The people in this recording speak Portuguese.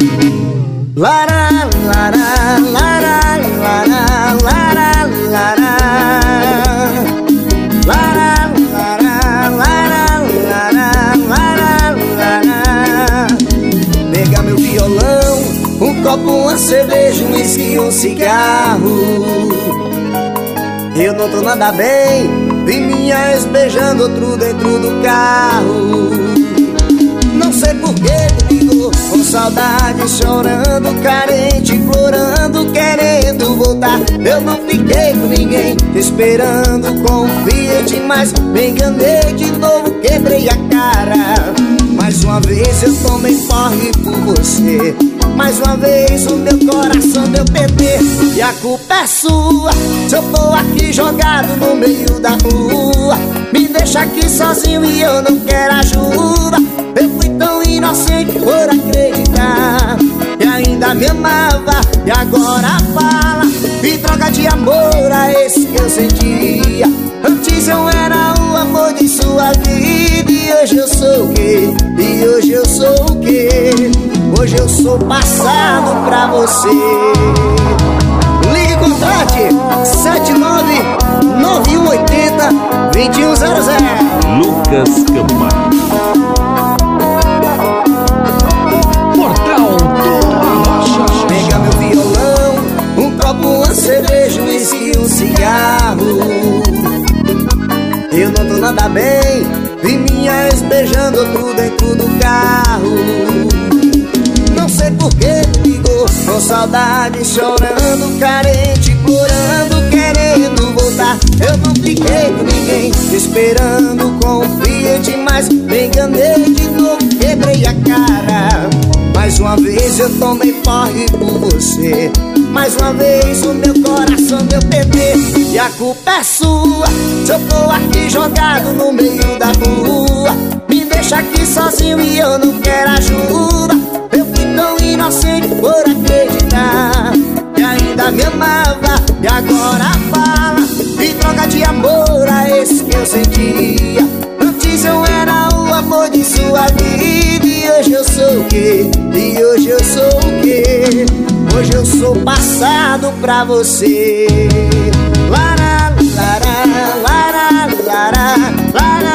Lara, lara, lara, lara, lara, lara. Lara, lara, lara, lara, lara, lara. Pega meu violão, um copo, uma cerveja, um uísque e um cigarro. Eu não tô nada bem, vi minha ex beijando outro dentro do carro. Não sei por que me ligou, com saudade, chorando, carente, implorando, querendo voltar. Eu não fiquei com ninguém, esperando, confiei demais, me enganei de novo, quebrei a cara. Mais uma vez eu tomei porre por você, mais uma vez o meu coração deu PT. E a culpa é sua, se eu tô aqui jogado no meio da rua. Me deixa aqui sozinho e eu não quero ajuda. Eu fui tão inocente por acreditar que ainda me amava, e agora fala, me troca de amor a esse que eu sentia. Antes eu era o amor de sua vida, e hoje eu sou o quê? E hoje eu sou o quê? Hoje eu sou passado pra você. Ligue e contrate 799180-2100. Lucas Camargo. Portal do Arrocha. Pega meu violão, um copo, uma cerveja, um uísque e um cigarro. Eu não tô nada bem, vi minha ex beijando outro dentro do carro. Não sei por que me ligou, com saudade, chorando, carente, implorando, querendo voltar. Eu não fiquei com ninguém, esperando, confiei demais, me enganei de novo, quebrei a cara. Mais uma vez eu tomei porre por você, mais uma vez o meu coração deu PT. E a culpa é sua, se eu tô aqui jogado no meio da rua. Me deixa aqui sozinho e eu não quero ajuda. Eu fui tão inocente por acreditar que ainda me amava, e agora fala, me troca de amor a esse que eu sentia. Antes eu era o amor de sua vida, e hoje eu sou o quê? E hoje eu sou o quê? Hoje eu sou passado pra você. Lara, lara, lara, lara, lara.